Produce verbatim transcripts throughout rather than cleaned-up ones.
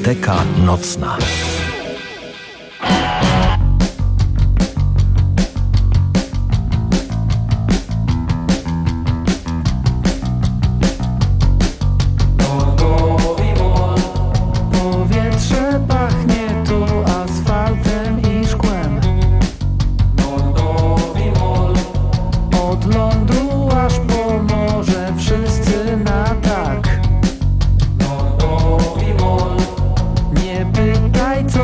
Dyskoteka nocna. Powietrze pachnie tu asfaltem i szkłem. Od lądu aż po morze wszyscy na tak. Nie pytaj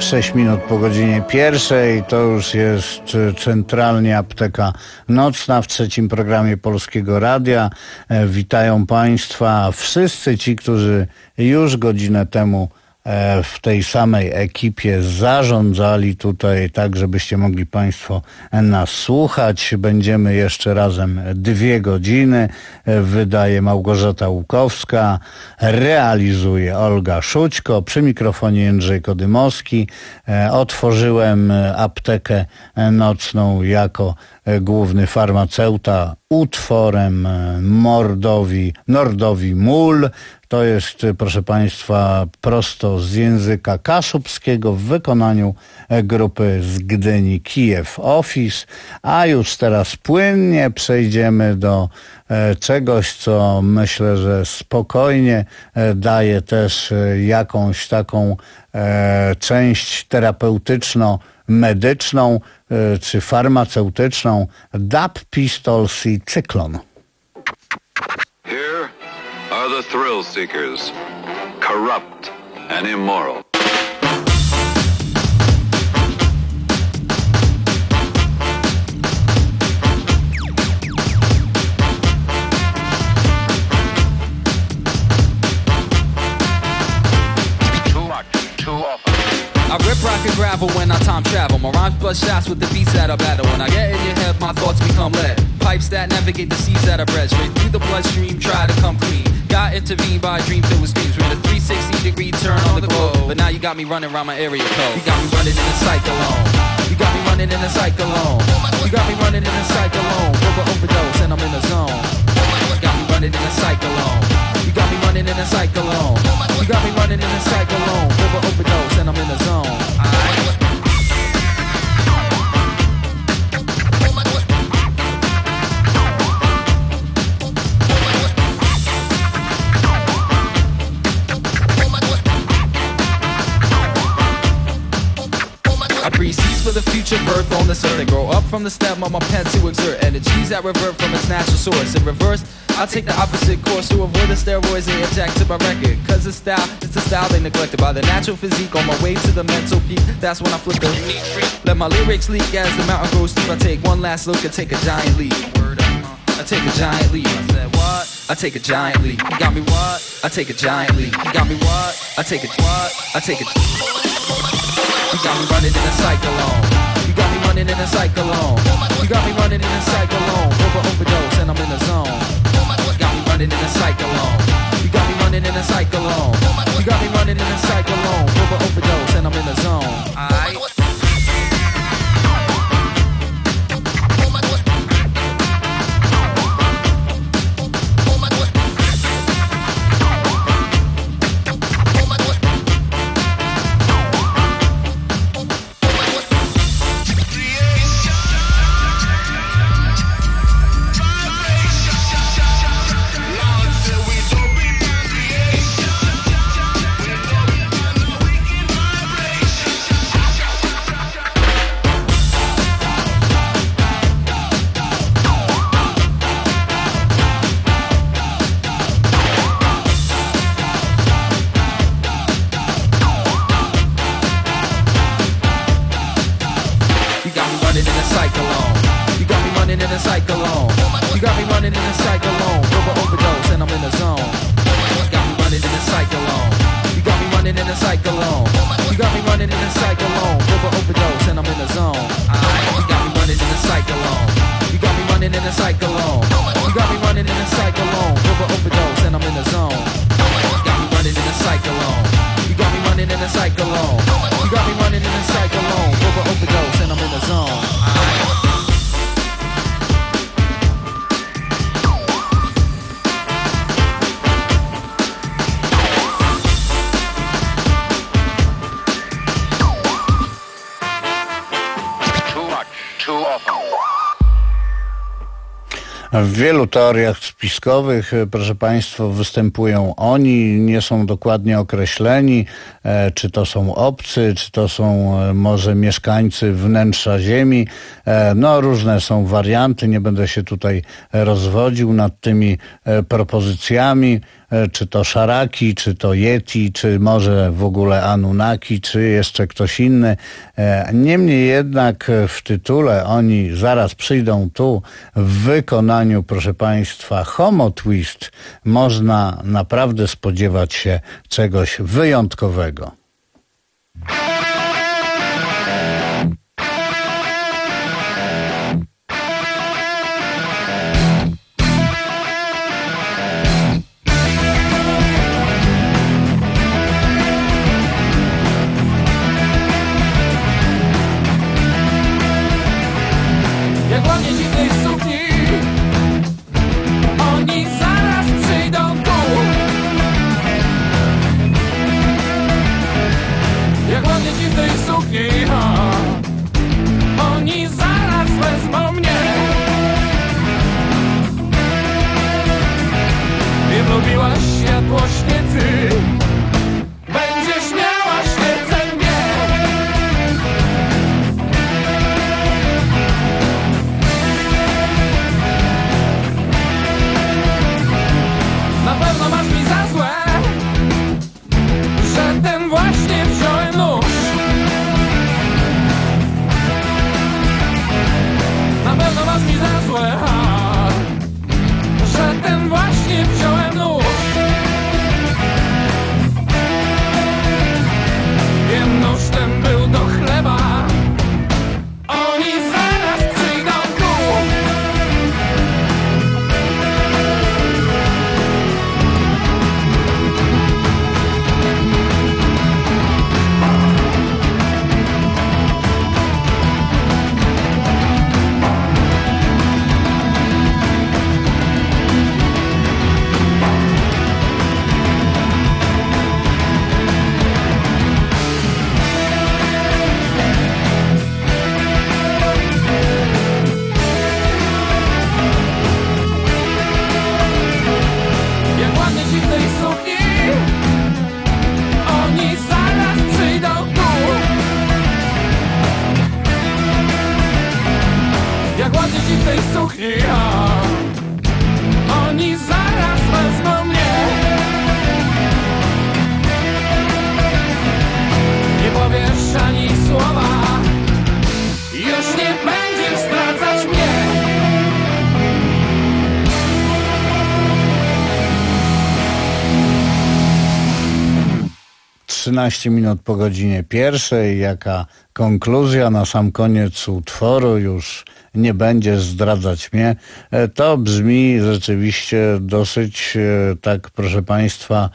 sześć minut po godzinie pierwszej. To już jest centralnie Apteka Nocna w trzecim programie Polskiego Radia. Witają Państwa wszyscy ci, którzy już godzinę temu w tej samej ekipie zarządzali tutaj, tak żebyście mogli Państwo nas słuchać. Będziemy jeszcze razem dwie godziny. Wydaje Małgorzata Łukowska, realizuje Olga Szućko, przy mikrofonie Jędrzej Kodymowski. Otworzyłem aptekę nocną jako główny farmaceuta utworem Mordowi, Nordowi Mól. To jest, proszę Państwa, prosto z języka kaszubskiego w wykonaniu grupy z Gdyni Kijew Office. A już teraz płynnie przejdziemy do czegoś, co myślę, że spokojnie daje też jakąś taką część terapeutyczno-medyczną czy farmaceutyczną. Dub Pistols i Cyklon. Here are the thrill seekers, corrupt and immoral. I rip rock and gravel when I time travel. My rhymes bust shots with the beats that I battle. When I get in your head, my thoughts become lead. Pipes that navigate the seas that I bred. Straight through the bloodstream, try to come clean. Got intervened by dreams filled with schemes. Made a three sixty degree turn on the globe. But now you got me running around my area code. You got me running in a cyclone. You got me running in a cyclone. You got me running in a cyclone. Over overdose and I'm in the zone. You got me running in a cyclone. You got me running in a cyclone. You got me running in a cyclone. Over overdose and I'm in the zone. I breathe seeds for the future birth on this earth. I grow up from the stem of my pen to exert energies that revert from its natural source. In reverse, I take the opposite course to avoid the steroids they inject to my record. Cause the style, it's the style they neglected. By the natural physique on my way to the mental peak. That's when I flip the let my lyrics leak as the mountain grows steep. I take one last look and take a giant leap. I take a giant leap. I said what? I take a giant leap. You got me what? I take a giant leap. You got me what? I take a what? I take a You got me running in a cyclone. You got me running in a cyclone. You got me running in a cyclone. Over overdose and I'm in the zone. You got me running in a cyclone. You got me running in a cyclone. You got me running in a cyclone. Over overdose and I'm in the zone. Aight. W wielu teoriach spiskowych, proszę Państwa, występują oni, nie są dokładnie określeni, czy to są obcy, czy to są może mieszkańcy wnętrza Ziemi. No różne są warianty, nie będę się tutaj rozwodził nad tymi propozycjami. czy to Szaraki, czy to Yeti, czy może w ogóle Anunnaki, czy jeszcze ktoś inny. Niemniej jednak w tytule oni zaraz przyjdą tu w wykonaniu, proszę Państwa, Homo Twist. Można naprawdę spodziewać się czegoś wyjątkowego. Światło świecy, będziesz miała świecę mnie. Na pewno masz mi za złe, że ten właśnie wziąłem nóż. Na pewno masz mi za złe, ha, że ten właśnie wziąłem nóż. Nóż ten był do chleba, oni zaraz przyjdą tu. Jak ładnie ci w tej sukni, a oni zaraz wezmą mnie. Nie powiesz ani słowa, już nie będziesz zdradzać mnie. trzynaście minut po godzinie pierwszej. Jaka konkluzja na sam koniec utworu? Już nie będziesz zdradzać mnie. To brzmi rzeczywiście dosyć, tak proszę Państwa,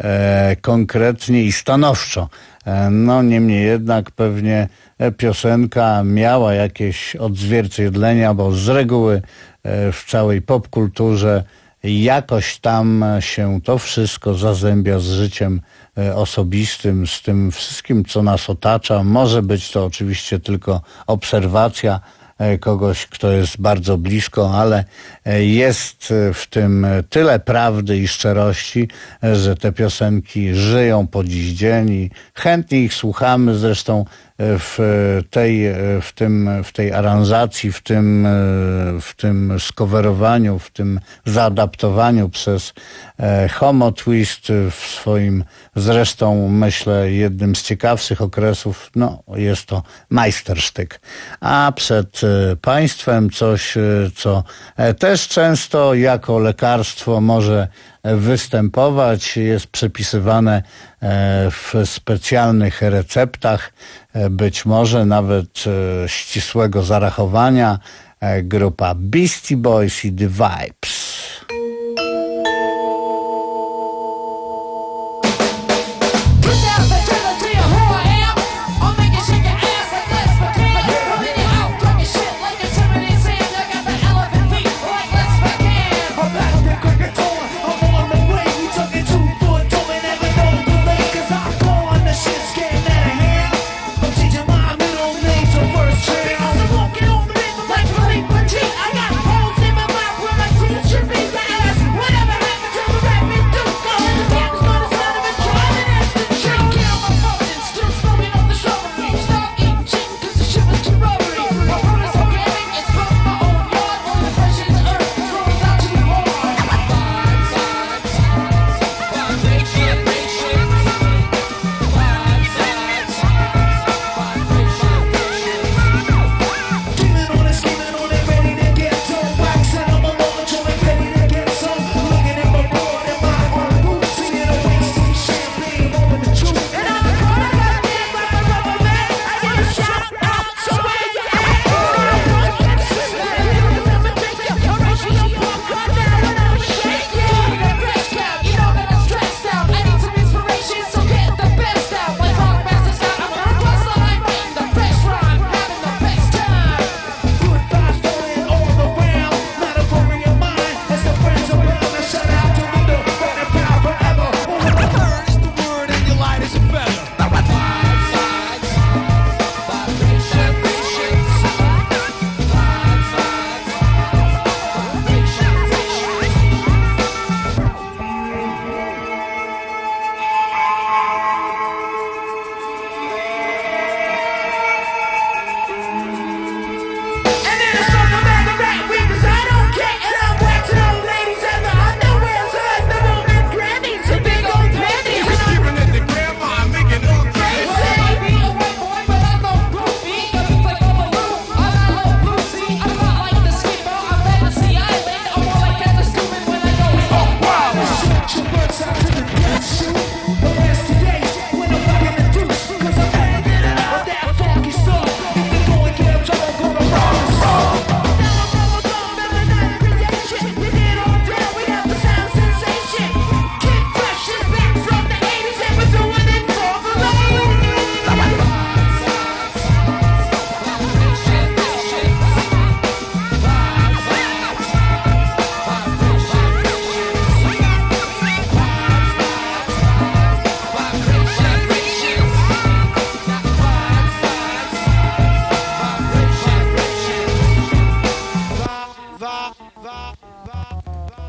konkretnie i stanowczo. No niemniej jednak pewnie piosenka miała jakieś odzwierciedlenia, bo z reguły w całej popkulturze jakoś tam się to wszystko zazębia z życiem osobistym, z tym wszystkim, co nas otacza. Może być to oczywiście tylko obserwacja kogoś, kto jest bardzo blisko, ale jest w tym tyle prawdy i szczerości, że te piosenki żyją po dziś dzień i chętnie ich słuchamy. Zresztą w tej, w tym, w tej aranżacji, w tym, w tym skowerowaniu, w tym zaadaptowaniu przez Homo Twist w swoim, zresztą myślę, jednym z ciekawszych okresów, no jest to majstersztyk. A przed Państwem coś, co też często jako lekarstwo może występować, jest przepisywane w specjalnych receptach, być może nawet ścisłego zarachowania, grupa Beastie Boys i The Vibes. I got holes in my mouth where my teeth should be.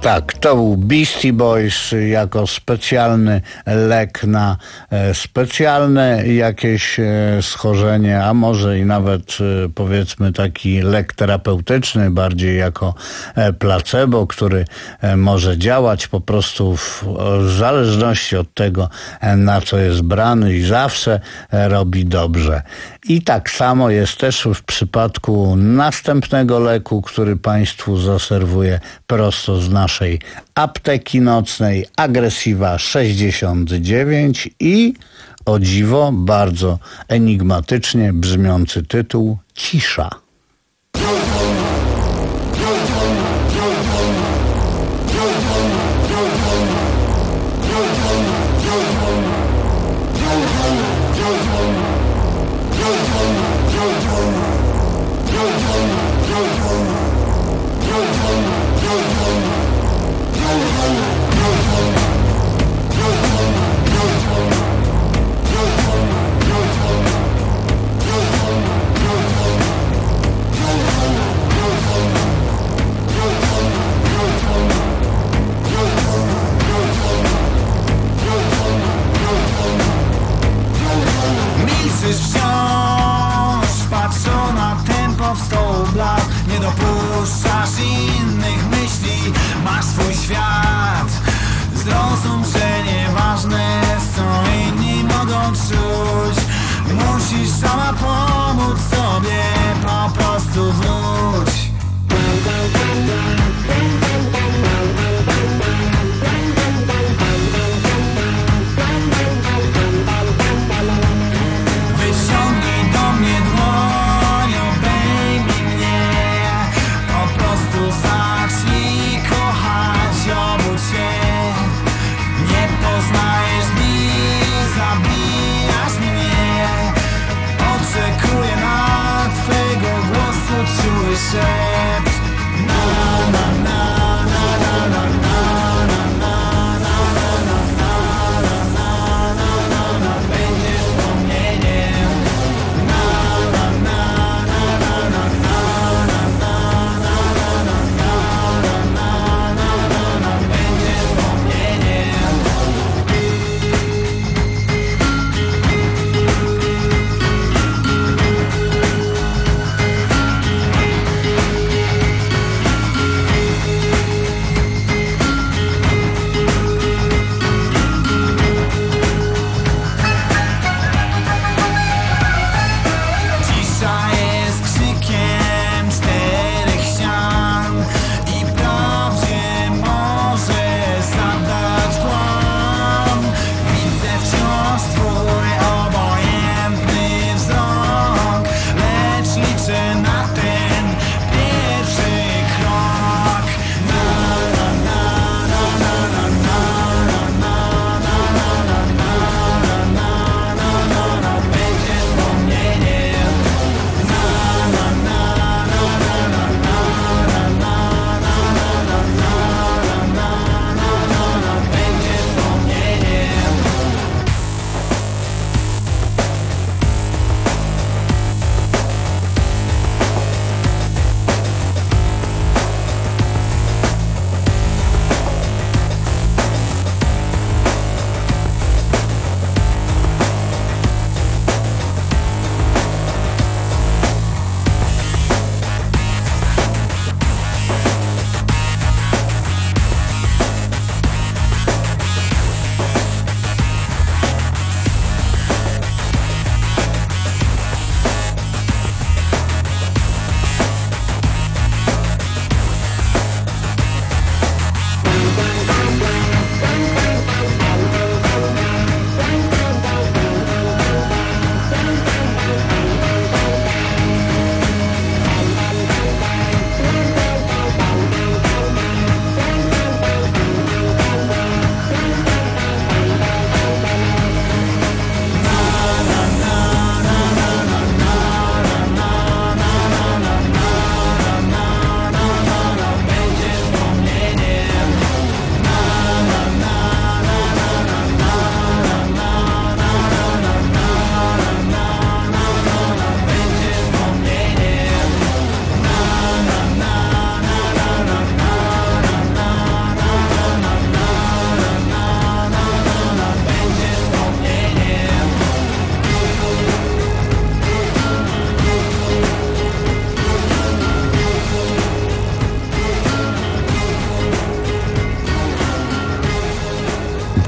Tak, to był Beastie Boys jako specjalny lek na e, specjalne jakieś e, schorzenie, a może i nawet e, powiedzmy taki lek terapeutyczny, bardziej jako e, placebo, który e, może działać po prostu w, w zależności od tego, e, na co jest brany i zawsze e, robi dobrze. I tak samo jest też w przypadku następnego leku, który Państwu zaserwuję prosto z naszej apteki nocnej, Agresiva sześćdziesiąt dziewięć i o dziwo bardzo enigmatycznie brzmiący tytuł Cisza. Nie dopuszczasz innych myśli, masz swój świat. Zrozum, że nieważne co inni mogą czuć. Musisz sama pomóc sobie, po prostu wróć. Wyciągnij do mnie dłoń, obejmij mnie. Po prostu zacznij kochać, obudź się. Nie poznajesz mnie, zabijasz mnie. Oczekuję na twego głosu czuły szept. Na na na na na na na na na na na na na na. Będziesz wspomnieniem. Na na na na na na na na na na. Będziesz wspomnieniem.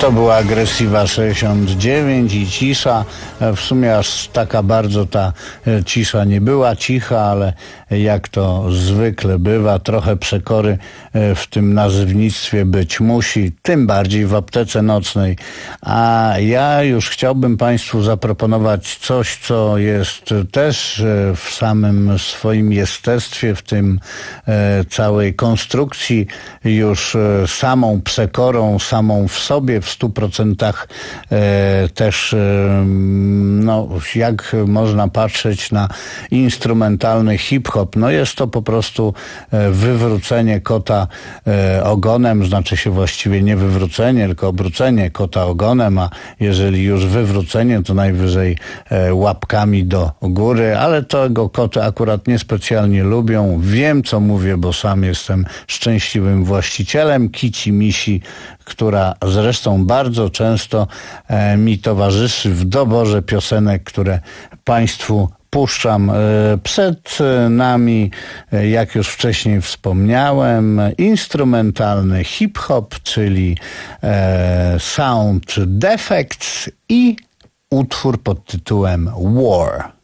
To była Aggressiva sześćdziesiąt dziewięć i cisza. W sumie aż taka bardzo ta cisza nie była cicha, ale jak to zwykle bywa, trochę przekory w tym nazewnictwie być musi, tym bardziej w aptece nocnej. A ja już chciałbym Państwu zaproponować coś, co jest też w samym swoim jestestwie, w tym całej konstrukcji już samą przekorą, samą w sobie, w stu procentach też, no, jak można patrzeć na instrumentalny hip-hop, no jest to po prostu wywrócenie kota ogonem, znaczy się właściwie nie wywrócenie, tylko obrócenie kota ogonem, a jeżeli już wywrócenie, to najwyżej łapkami do góry, ale tego koty akurat niespecjalnie lubią. Wiem, co mówię, bo sam jestem szczęśliwym właścicielem kici misi, która zresztą bardzo często e, mi towarzyszy w doborze piosenek, które Państwu puszczam. E, przed nami, e, jak już wcześniej wspomniałem, instrumentalny hip-hop, czyli e, Sound Defects i utwór pod tytułem War.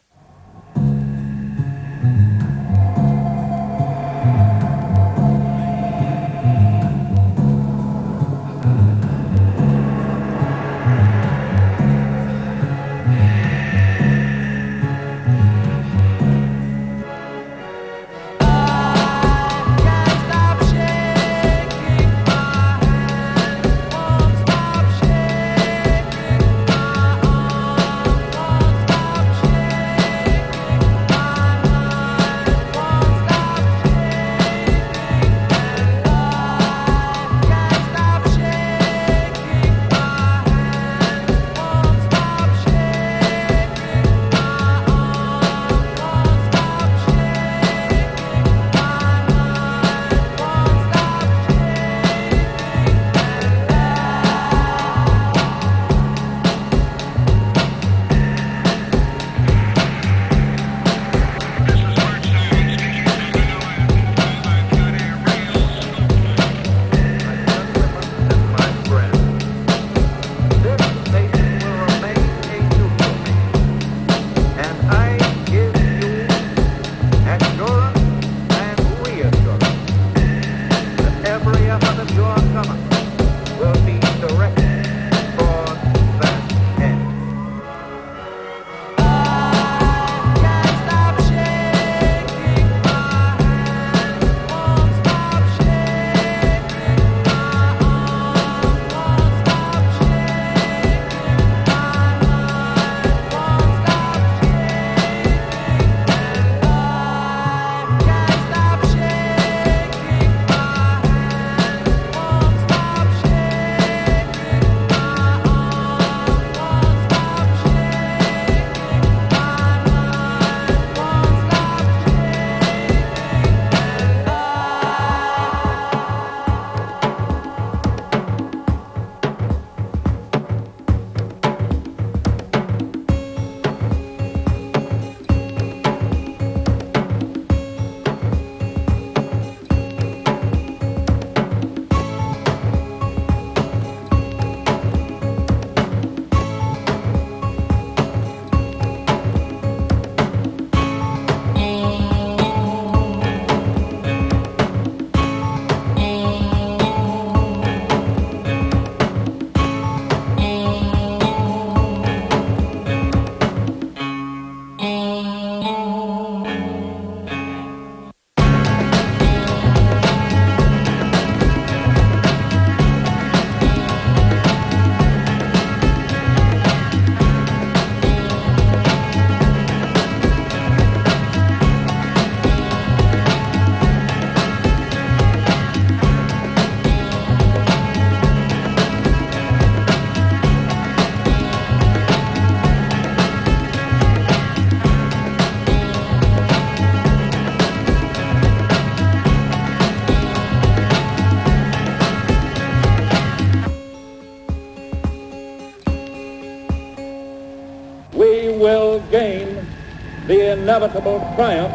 will gain the inevitable triumph,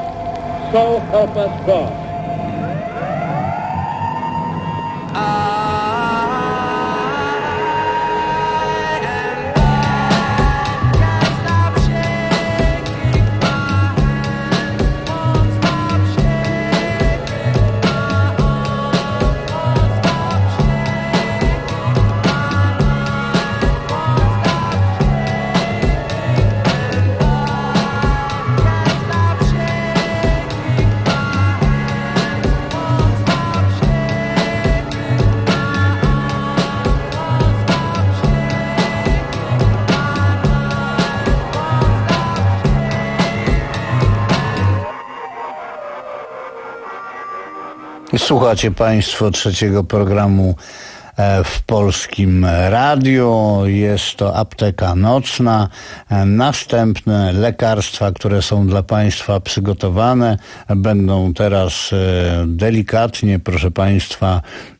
so help us God. I Słuchacie Państwo trzeciego programu w Polskim Radiu. Jest to Apteka Nocna. Następne lekarstwa, które są dla Państwa przygotowane, będą teraz delikatnie, proszę Państwa,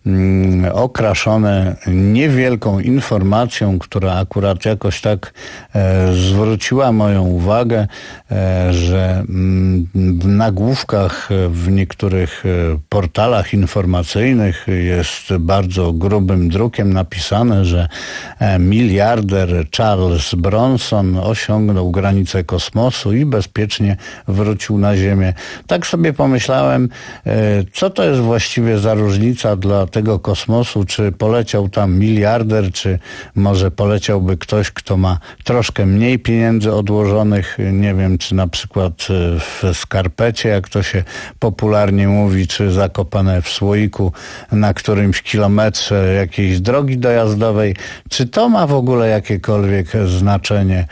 okraszone niewielką informacją, która akurat jakoś tak e, zwróciła moją uwagę, e, że m, w nagłówkach w niektórych e, portalach informacyjnych jest bardzo grubym drukiem napisane, że e, miliarder Charles Bronson osiągnął granicę kosmosu i bezpiecznie wrócił na Ziemię. Tak sobie pomyślałem, e, co to jest właściwie za różnica dla tego kosmosu, czy poleciał tam miliarder, czy może poleciałby ktoś, kto ma troszkę mniej pieniędzy odłożonych, nie wiem, czy na przykład w skarpecie, jak to się popularnie mówi, czy zakopane w słoiku na którymś kilometrze jakiejś drogi dojazdowej. Czy to ma w ogóle jakiekolwiek znaczenie?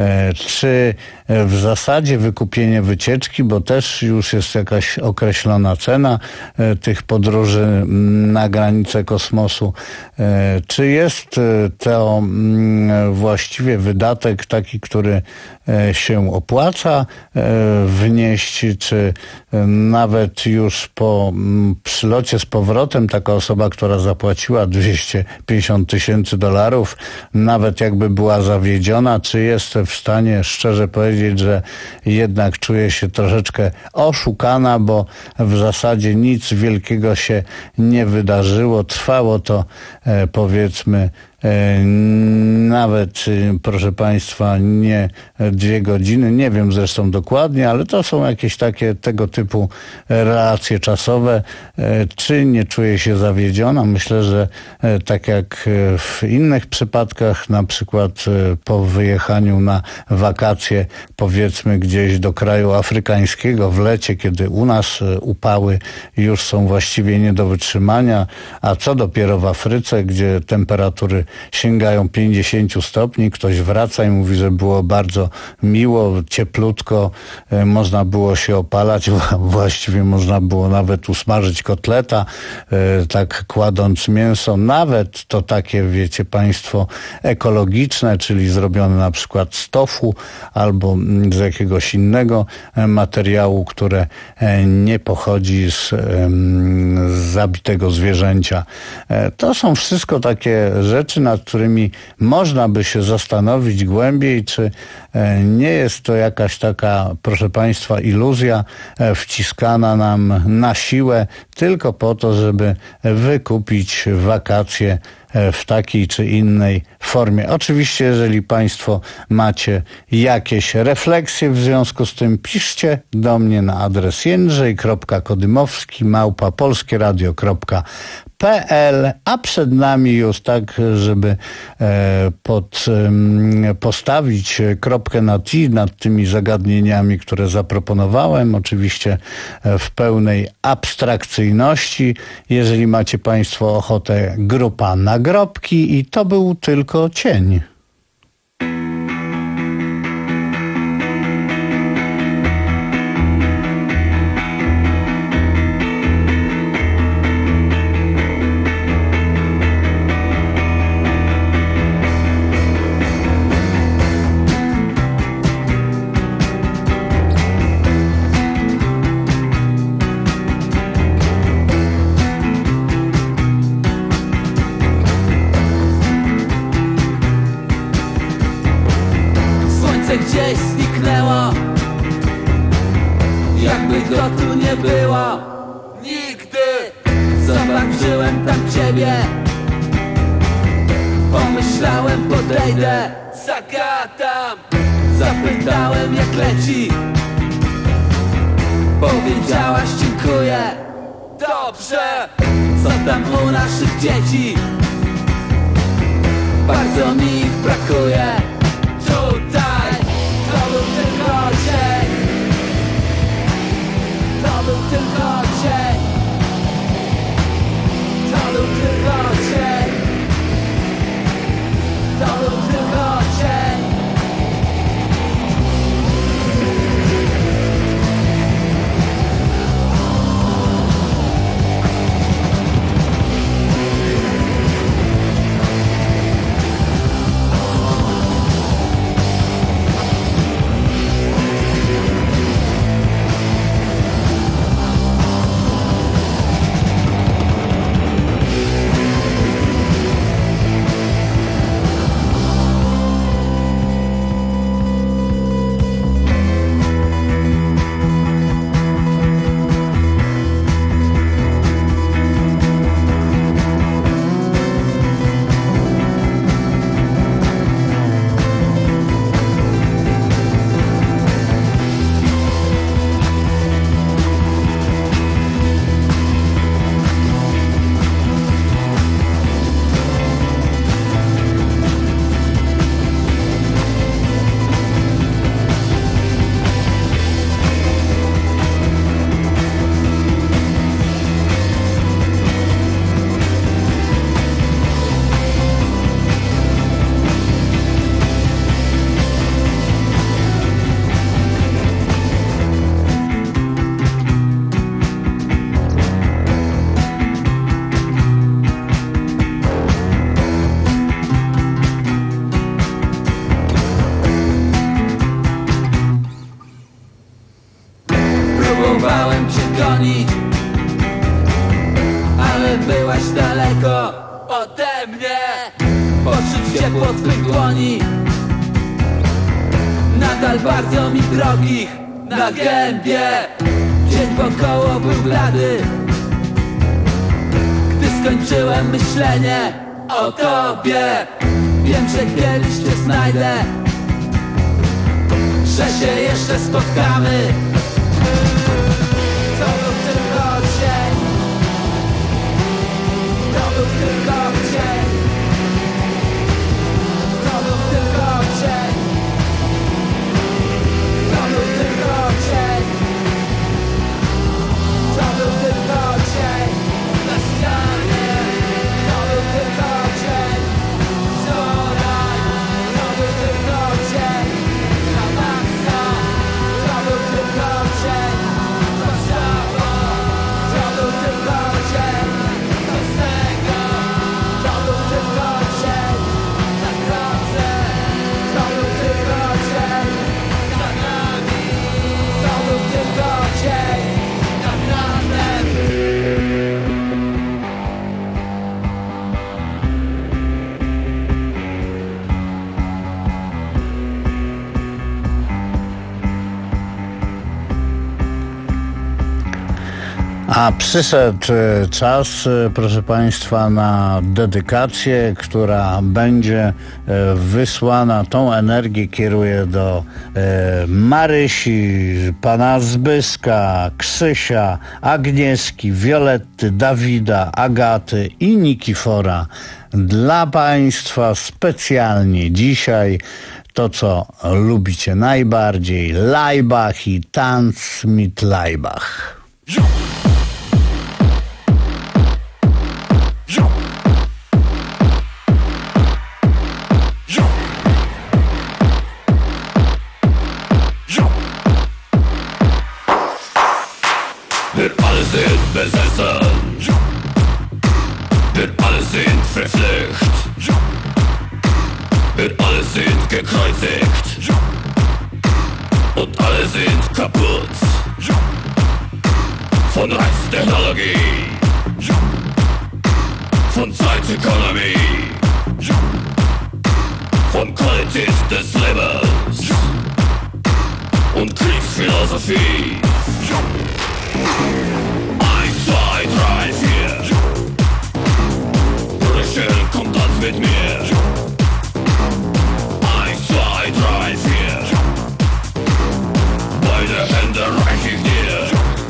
Czy w zasadzie wykupienie wycieczki, bo też już jest jakaś określona cena tych podróży na granicę kosmosu. Czy jest to właściwie wydatek taki, który się opłaca wnieść, czy nawet już po przylocie z powrotem taka osoba, która zapłaciła dwieście pięćdziesiąt tysięcy dolarów, nawet jakby była zawiedziona, czy jest w stanie szczerze powiedzieć, że jednak czuje się troszeczkę oszukana, bo w zasadzie nic wielkiego się nie wydarzyło. Trwało to e, powiedzmy e, nawet, proszę Państwa, nie dwie godziny, nie wiem zresztą dokładnie, ale to są jakieś takie tego typu relacje czasowe. E, czy nie czuje się zawiedziona? Myślę, że e, tak jak w innych przypadkach, na przykład e, po wyjechaniu na wakacje, powiedzmy gdzieś do kraju afrykańskiego w lecie, kiedy u nas upały już są właściwie nie do wytrzymania, a co dopiero w Afryce, gdzie temperatury sięgają pięćdziesiąt stopni, ktoś wraca i mówi, że było bardzo miło, cieplutko, można było się opalać, właściwie można było nawet usmażyć kotleta, tak kładąc mięso, nawet to takie, wiecie Państwo, ekologiczne, czyli zrobione na przykład z tofu albo z jakiegoś innego materiału, które nie pochodzi z, z zabitego zwierzęcia. To są wszystko takie rzeczy, nad którymi można by się zastanowić głębiej, czy nie jest to jakaś taka, proszę Państwa, iluzja wciskana nam na siłę tylko po to, żeby wykupić wakacje w takiej czy innej formie. Oczywiście, jeżeli Państwo macie jakieś refleksje w związku z tym, piszcie do mnie na adres jędrzej kropka kodymowski małpa polskie radio kropka p l, a przed nami już tak, żeby e, pod, e, postawić kropkę na i nad tymi zagadnieniami, które zaproponowałem, oczywiście w pełnej abstrakcyjności. Jeżeli macie Państwo ochotę, grupa Nagrobki i to był tylko cień. Gdzieś zniknęła, jakby go tu nie było nigdy. Zobaczyłem tam Ciebie, pomyślałem podejdę, zagadam, zapytałem jak leci. Powiedziałaś dziękuję, dobrze, co tam u naszych dzieci? Bardzo mi ich brakuje tutaj. To był tylko dzień, to był tylko dzień, to był tylko dzień, to był tylko dzień. gonić, ale byłaś daleko ode mnie. Poczuć ciepło twych dłoni, nadal bardzo mi drogich, na gębie. Dzień wokoło był blady, gdy skończyłem myślenie o tobie. Wiem, że kiedyś cię znajdę, że się jeszcze spotkamy. To był tylko dzień, to był tylko dzień, to był tylko dzień, to był tylko dzień, to był tylko dzień na ścianie, to był tylko dzień wczoraj, to był tylko dzień na maksa, to był tylko dzień Warszawa, to był tylko dzień nocnego, to był tylko dzień na drodze, to był tylko dzień za nami, to był tylko dzień nad ranem. A przyszedł e, czas, e, proszę Państwa, na dedykację, która będzie e, wysłana. Tą energię kieruję do e, Marysi, pana Zbyska, Krzysia, Agnieszki, Violetty, Dawida, Agaty i Nikifora. Dla Państwa specjalnie dzisiaj to, co lubicie najbardziej, Laibach i Tanz mit Laibach. Wir alle sind besessen, wir alle sind verflucht, wir alle sind gekreuzigt und alle sind kaputt von Reiztechnologie, von Zeitökonomie, von Qualität des Lebens und Kriegsphilosophie. Eins, zwei, drei, vier. Rachel, komm, tanz mit mir. Eins, zwei, drei, vier. Beide Hände reich ich dir.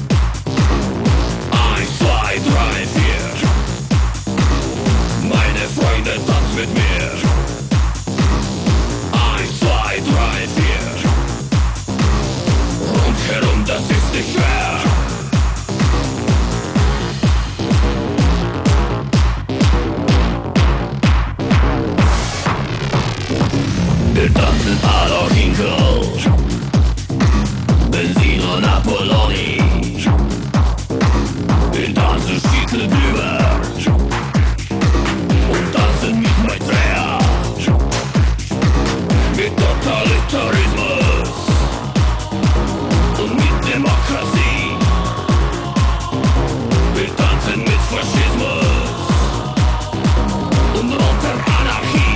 Eins, zwei, drei, vier. Meine Freunde, tanz mit mir. Eins, zwei, drei, vier. Rundherum, das ist nicht schwer. Wir tanzen Adolf Hinkel, Benzino Napoloni. Wir tanzen Schickelblüber und tanzen mit Maitreya, mit Totalitarismus und mit Demokratie. Wir tanzen mit Faschismus und roter Anarchie.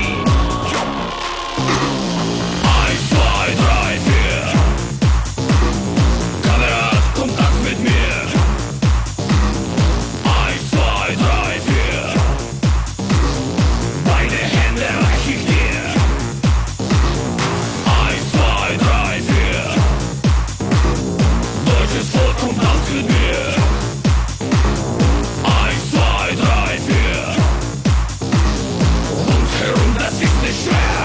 Eins, zwei, drei, vier. Kamerad, komm, tanz mit mir. Eins, zwei, drei, vier. Beide Hände reich ich dir. Eins, zwei, drei, vier. Deutsches Volk, komm, tanz mit mir. Eins, zwei, drei, vier. Rundherum, das ist nicht schwer.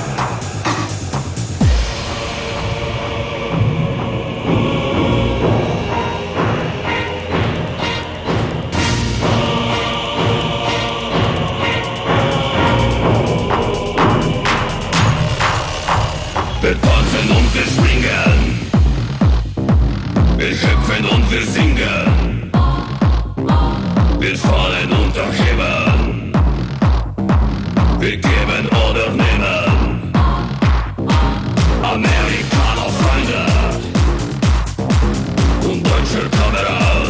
Wir tanzen und wir springen, wir hüpfen und wir singen, wir fallen und erheben, wir geben oder nehmen. Amerikaner Freunde und deutscher Kamerad.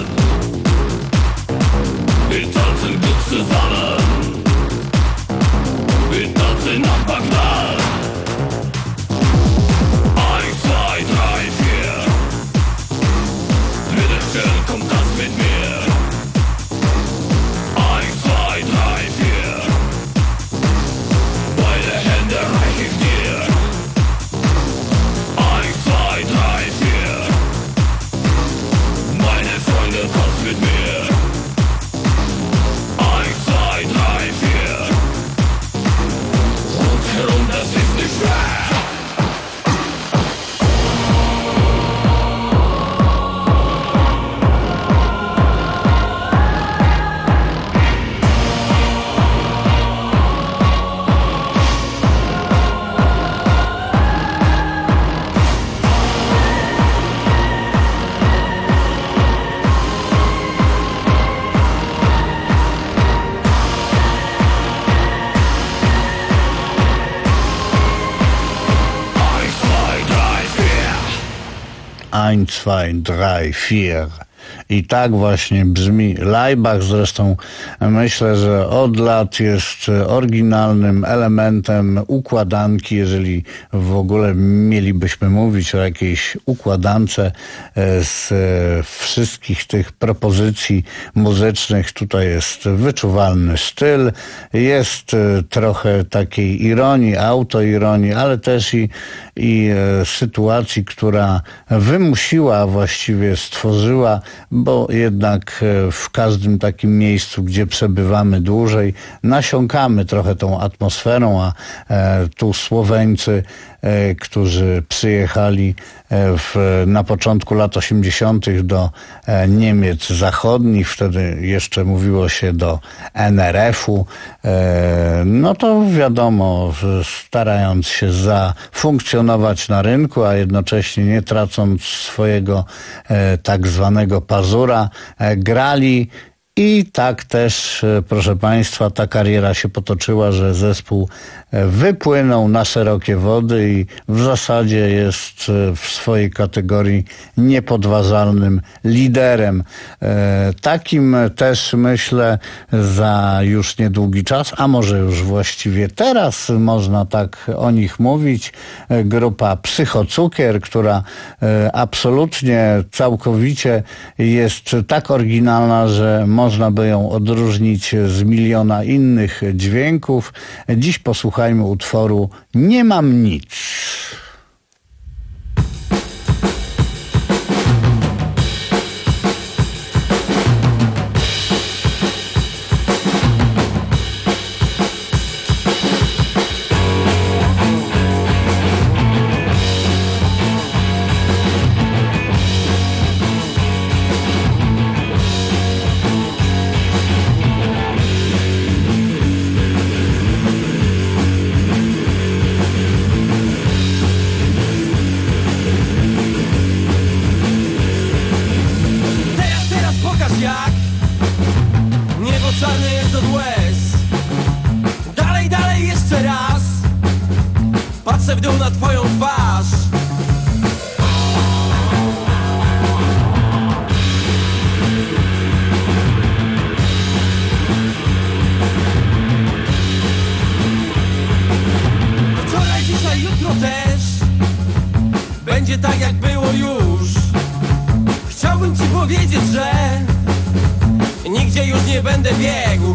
Ein, zwei, drei, vier. I tak właśnie brzmi Laibach. Zresztą myślę, że od lat jest oryginalnym elementem układanki, jeżeli w ogóle mielibyśmy mówić o jakiejś układance z wszystkich tych propozycji muzycznych. Tutaj jest wyczuwalny styl, jest trochę takiej ironii, autoironii, ale też i, i sytuacji, która wymusiła, właściwie stworzyła, bo jednak w każdym takim miejscu, gdzie przebywamy dłużej, nasiąkamy trochę tą atmosferą, a tu Słoweńcy, którzy przyjechali w, na początku lat osiemdziesiątych do Niemiec Zachodnich, wtedy jeszcze mówiło się do N R F-u, no to wiadomo, starając się zafunkcjonować na rynku, a jednocześnie nie tracąc swojego tak zwanego pazura, grali. I tak też, proszę Państwa, ta kariera się potoczyła, że zespół wypłynął na szerokie wody i w zasadzie jest w swojej kategorii niepodważalnym liderem. Takim też, myślę, za już niedługi czas, a może już właściwie teraz można tak o nich mówić, grupa Psychocukier, która absolutnie, całkowicie jest tak oryginalna, że może Można by ją odróżnić z miliona innych dźwięków. Dziś posłuchajmy utworu Nie mam nic. Patrzę w dół na twoją twarz. Wczoraj, dzisiaj, jutro też będzie tak, jak było już. Chciałbym ci powiedzieć, że nigdzie już nie będę biegł.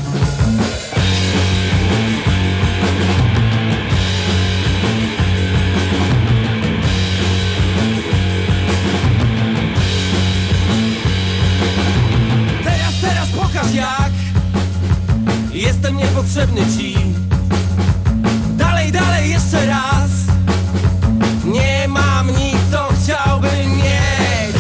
Jak jestem niepotrzebny ci. Dalej, dalej, jeszcze raz. Nie mam nic, co chciałbym mieć.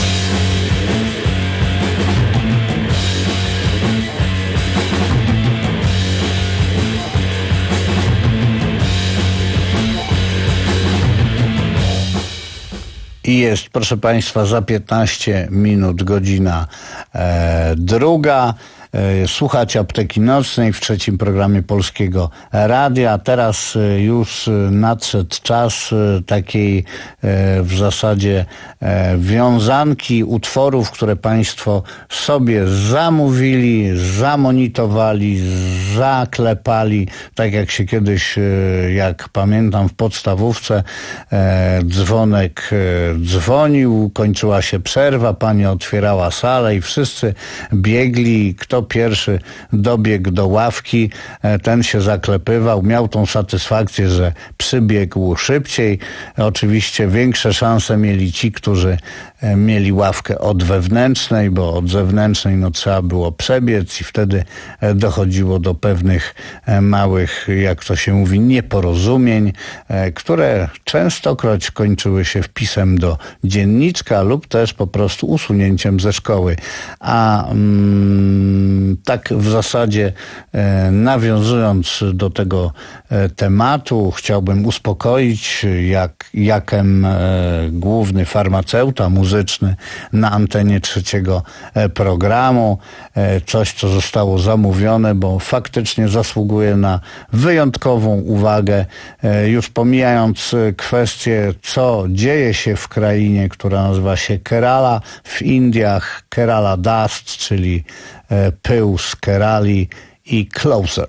I jest, proszę Państwa, za piętnaście minut godzina e, druga. Słuchać Apteki Nocnej w trzecim programie Polskiego Radia. Teraz już nadszedł czas takiej w zasadzie wiązanki utworów, które Państwo sobie zamówili, zamonitowali, zaklepali. Tak jak się kiedyś, jak pamiętam, w podstawówce dzwonek dzwonił, kończyła się przerwa, pani otwierała salę i wszyscy biegli. Kto pierwszy dobiegł do ławki, ten się zaklepywał, miał tą satysfakcję, że przybiegł szybciej. Oczywiście większe szanse mieli ci, którzy mieli ławkę od wewnętrznej, bo od zewnętrznej no, trzeba było przebiec i wtedy dochodziło do pewnych małych, jak to się mówi, nieporozumień, które częstokroć kończyły się wpisem do dzienniczka lub też po prostu usunięciem ze szkoły. A mm, Tak w zasadzie nawiązując do tego tematu, chciałbym uspokoić jak, jakem główny farmaceuta muzyczny na antenie trzeciego programu. Coś, co zostało zamówione, bo faktycznie zasługuje na wyjątkową uwagę. Już pomijając kwestię, co dzieje się w krainie, która nazywa się Kerala, w Indiach Kerala Dust, czyli pył z Kerali i Closer.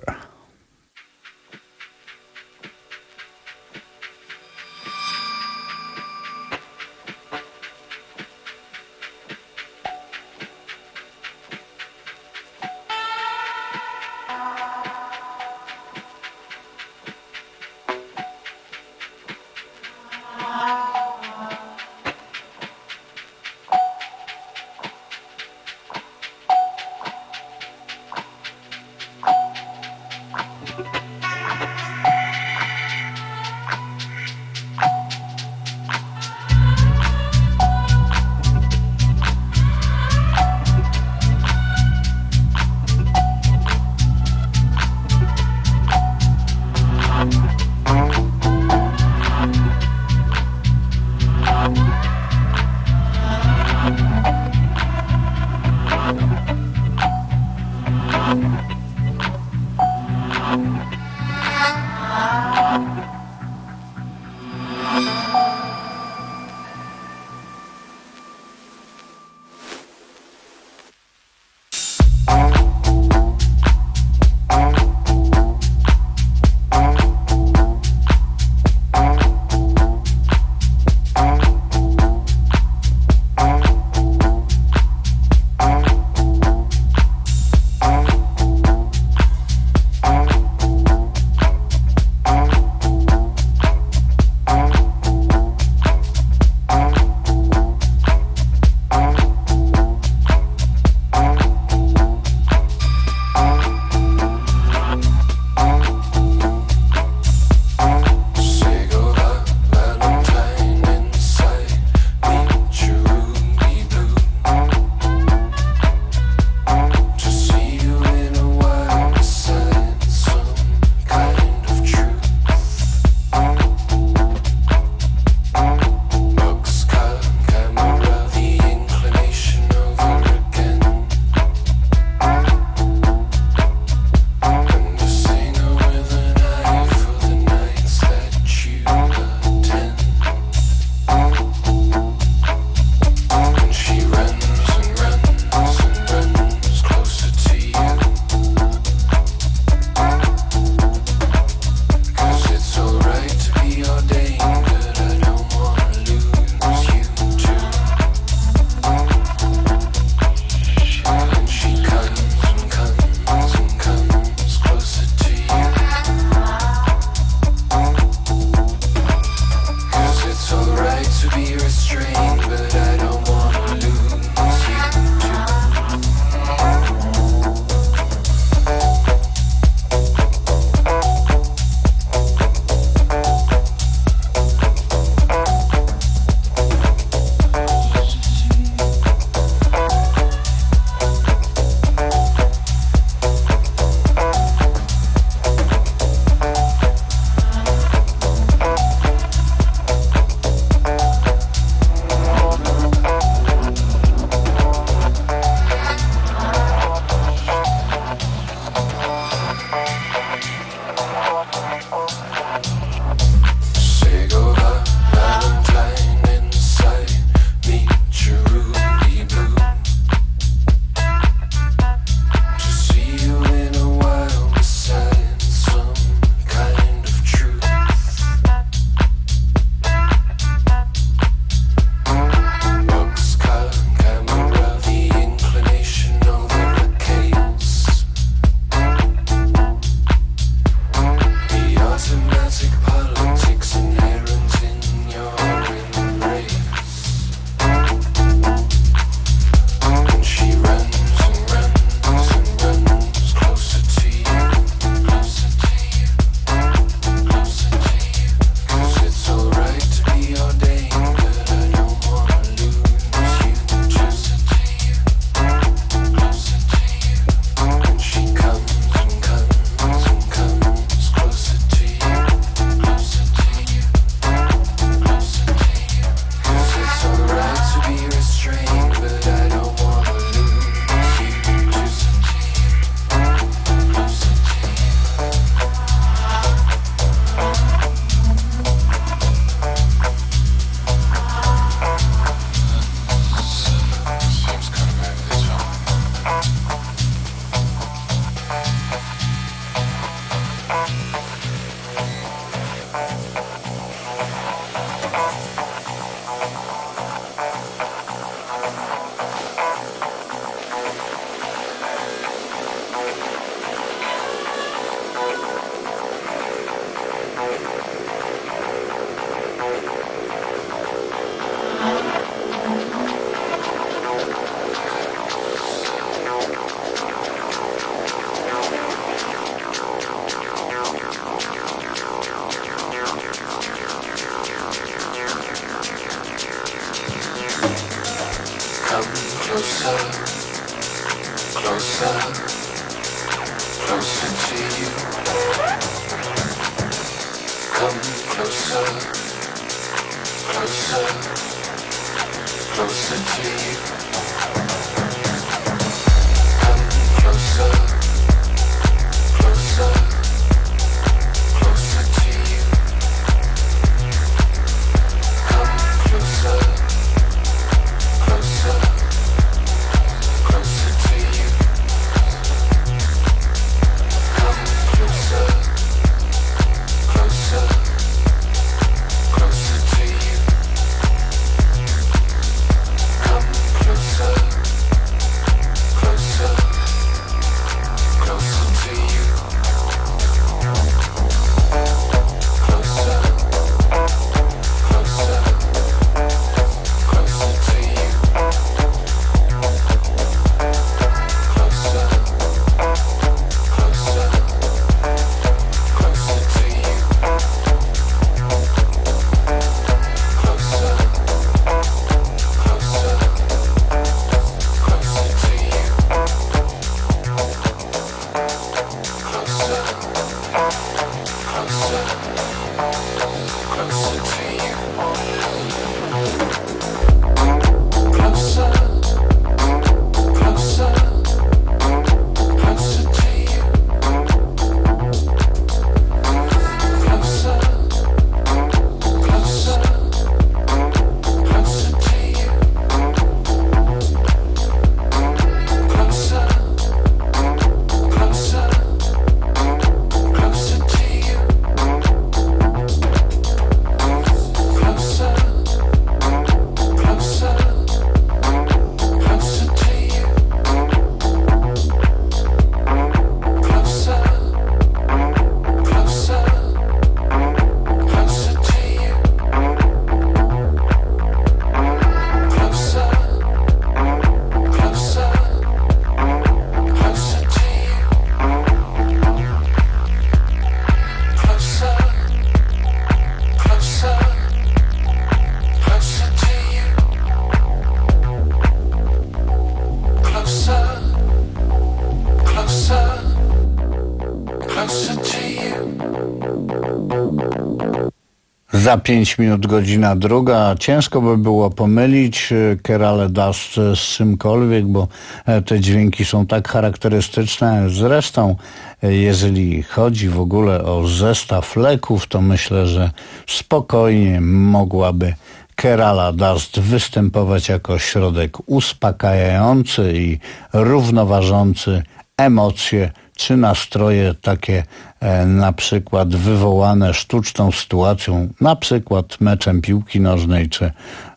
Za pięć minut godzina druga. Ciężko by było pomylić Kerale Dust z czymkolwiek, bo te dźwięki są tak charakterystyczne. Zresztą, jeżeli chodzi w ogóle o zestaw leków, to myślę, że spokojnie mogłaby Kerala Dust występować jako środek uspokajający i równoważący emocje czy nastroje takie e, na przykład wywołane sztuczną sytuacją, na przykład meczem piłki nożnej czy e,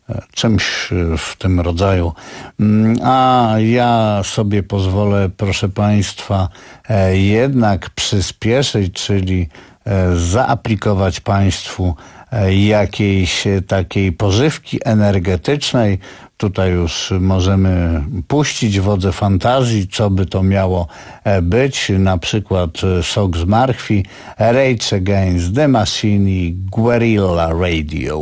czymś w tym rodzaju. A ja sobie pozwolę, proszę Państwa, e, jednak przyspieszyć, czyli e, zaaplikować Państwu e, jakiejś takiej pożywki energetycznej. Tutaj już możemy puścić wodze fantazji, co by to miało być. Na przykład sok z marchwi, Rage Against the Machine i Guerrilla Radio.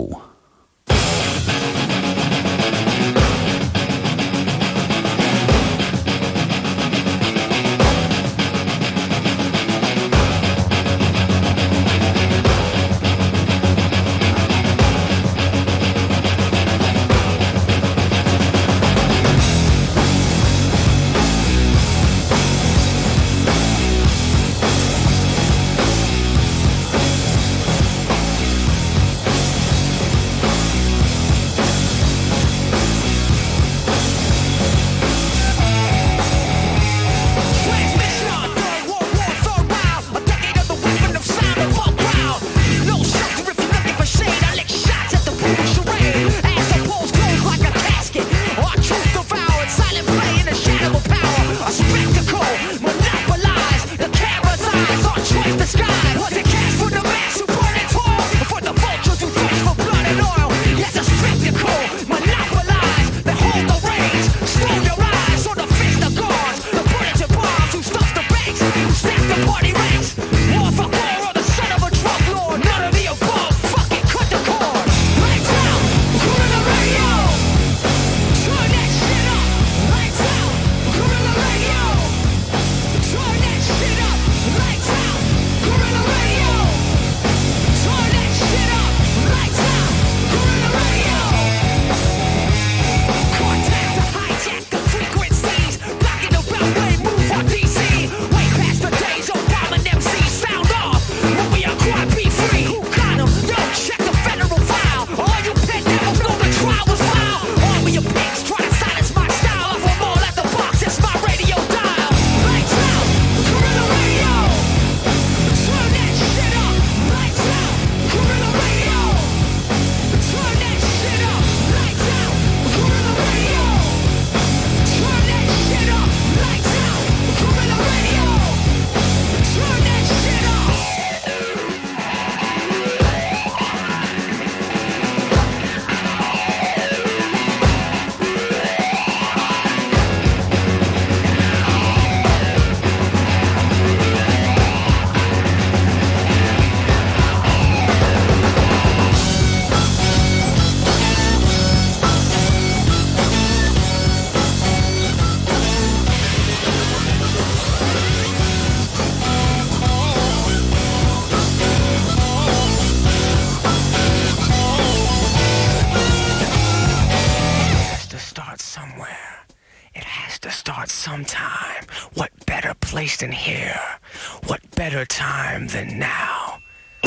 sometime. What better place than here? What better time than now?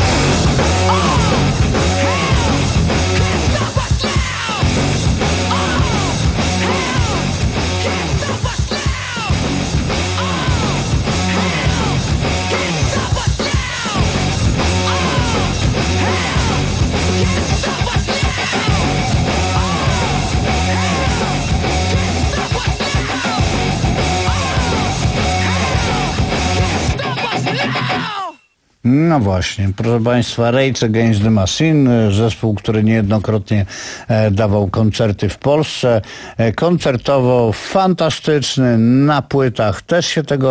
No właśnie, proszę Państwa, Rage Against the Machine, zespół, który niejednokrotnie dawał koncerty w Polsce. Koncertowo fantastyczny, na płytach też się tego